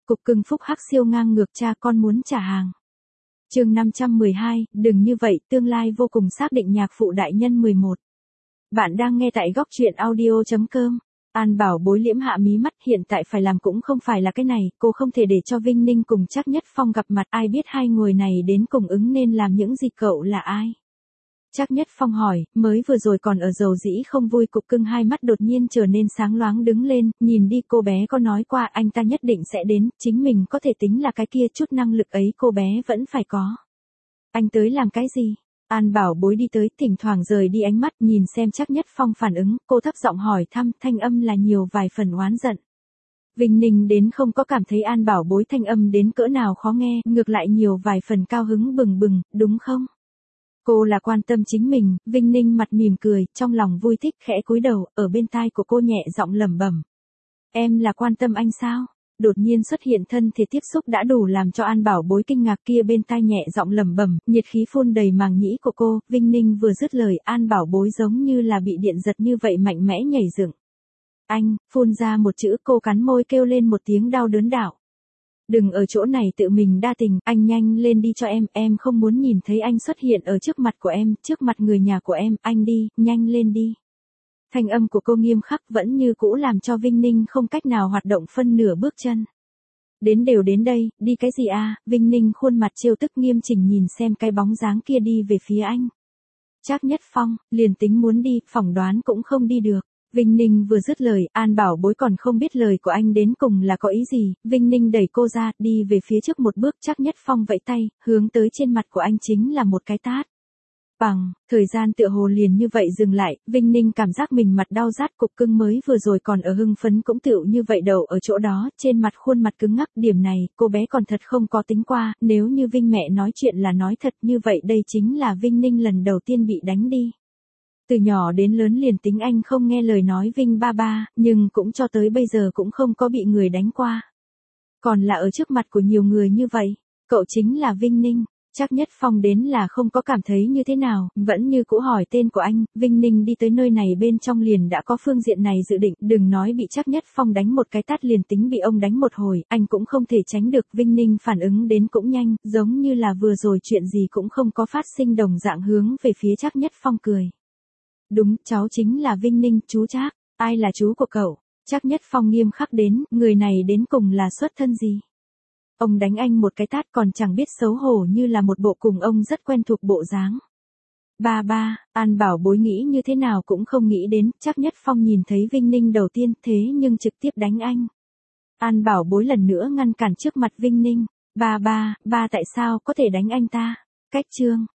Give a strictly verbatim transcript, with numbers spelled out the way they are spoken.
Cục cưng phúc hắc siêu ngang ngược cha con muốn trả hàng. Chương năm trăm mười hai, đừng như vậy, tương lai vô cùng xác định nhạc phụ đại nhân mười một. Bạn đang nghe tại góc truyện audio chấm com. An Bảo Bối liễm hạ mí mắt, hiện tại phải làm cũng không phải là cái này, cô không thể để cho Vinh Ninh cùng Trác Nhất Phong gặp mặt, ai biết hai người này đến cùng ứng nên làm những gì, cậu là ai? Trác Nhất Phong hỏi, mới vừa rồi còn ở dầu dĩ không vui. Cục cưng hai mắt đột nhiên trở nên sáng loáng đứng lên, nhìn đi, cô bé có nói qua anh ta nhất định sẽ đến, chính mình có thể tính là cái kia, chút năng lực ấy cô bé vẫn phải có. Anh tới làm cái gì? An Bảo Bối đi tới, thỉnh thoảng rời đi ánh mắt nhìn xem Trác Nhất Phong phản ứng, cô thấp giọng hỏi thăm, thanh âm là nhiều vài phần oán giận. Vinh Ninh đến không có cảm thấy An Bảo Bối thanh âm đến cỡ nào khó nghe, ngược lại nhiều vài phần cao hứng bừng bừng, đúng không? Cô là quan tâm chính mình. Vinh Ninh mặt mỉm cười, trong lòng vui thích, khẽ cúi đầu, ở bên tai của cô nhẹ giọng lẩm bẩm. Em là quan tâm anh sao? Đột nhiên xuất hiện thân thể tiếp xúc đã đủ làm cho An Bảo Bối kinh ngạc, kia bên tai nhẹ giọng lẩm bẩm, nhiệt khí phun đầy màng nhĩ của cô. Vinh Ninh vừa dứt lời, An Bảo Bối giống như là bị điện giật như vậy mạnh mẽ nhảy dựng. Anh, phun ra một chữ, cô cắn môi kêu lên một tiếng đau đớn đạo. Đừng ở chỗ này tự mình đa tình, anh nhanh lên đi cho em, em không muốn nhìn thấy anh xuất hiện ở trước mặt của em, trước mặt người nhà của em, anh đi, nhanh lên đi. Thanh âm của cô nghiêm khắc vẫn như cũ làm cho Vinh Ninh không cách nào hoạt động phân nửa bước chân. Đến đều đến đây, đi cái gì à? Vinh Ninh khuôn mặt trêu tức nghiêm chỉnh nhìn xem cái bóng dáng kia đi về phía anh. Trác Nhất Phong, liền tính muốn đi, phỏng đoán cũng không đi được. Vinh Ninh vừa dứt lời, An Bảo Bối còn không biết lời của anh đến cùng là có ý gì. Vinh Ninh đẩy cô ra, đi về phía trước một bước. Trác Nhất Phong vẫy tay, hướng tới trên mặt của anh chính là một cái tát. Bằng, thời gian tựa hồ liền như vậy dừng lại. Vinh Ninh cảm giác mình mặt đau rát, cục cưng mới vừa rồi còn ở hưng phấn cũng tựu như vậy đầu ở chỗ đó, trên mặt khuôn mặt cứng ngắc. Điểm này, cô bé còn thật không có tính qua, nếu như Vinh mẹ nói chuyện là nói thật, như vậy đây chính là Vinh Ninh lần đầu tiên bị đánh đi. Từ nhỏ đến lớn liền tính anh không nghe lời nói Vinh ba ba, nhưng cũng cho tới bây giờ cũng không có bị người đánh qua. Còn là ở trước mặt của nhiều người như vậy, cậu chính là Vinh Ninh. Trác Nhất Phong đến là không có cảm thấy như thế nào, vẫn như cũ hỏi tên của anh. Vinh Ninh đi tới nơi này bên trong liền đã có phương diện này dự định, đừng nói bị Trác Nhất Phong đánh một cái tát, liền tính bị ông đánh một hồi, anh cũng không thể tránh được. Vinh Ninh phản ứng đến cũng nhanh, giống như là vừa rồi chuyện gì cũng không có phát sinh đồng dạng, hướng về phía Trác Nhất Phong cười. Đúng, cháu chính là Vinh Ninh, chú Trác. Ai là chú của cậu? Trác Nhất Phong nghiêm khắc đến, người này đến cùng là xuất thân gì? Ông đánh anh một cái tát còn chẳng biết xấu hổ, như là một bộ cùng ông rất quen thuộc bộ dáng. Ba ba, An Bảo Bối nghĩ như thế nào cũng không nghĩ đến, Trác Nhất Phong nhìn thấy Vinh Ninh đầu tiên, thế nhưng trực tiếp đánh anh. An Bảo Bối lần nữa ngăn cản trước mặt Vinh Ninh. Ba ba, ba tại sao có thể đánh anh ta? Cách chương.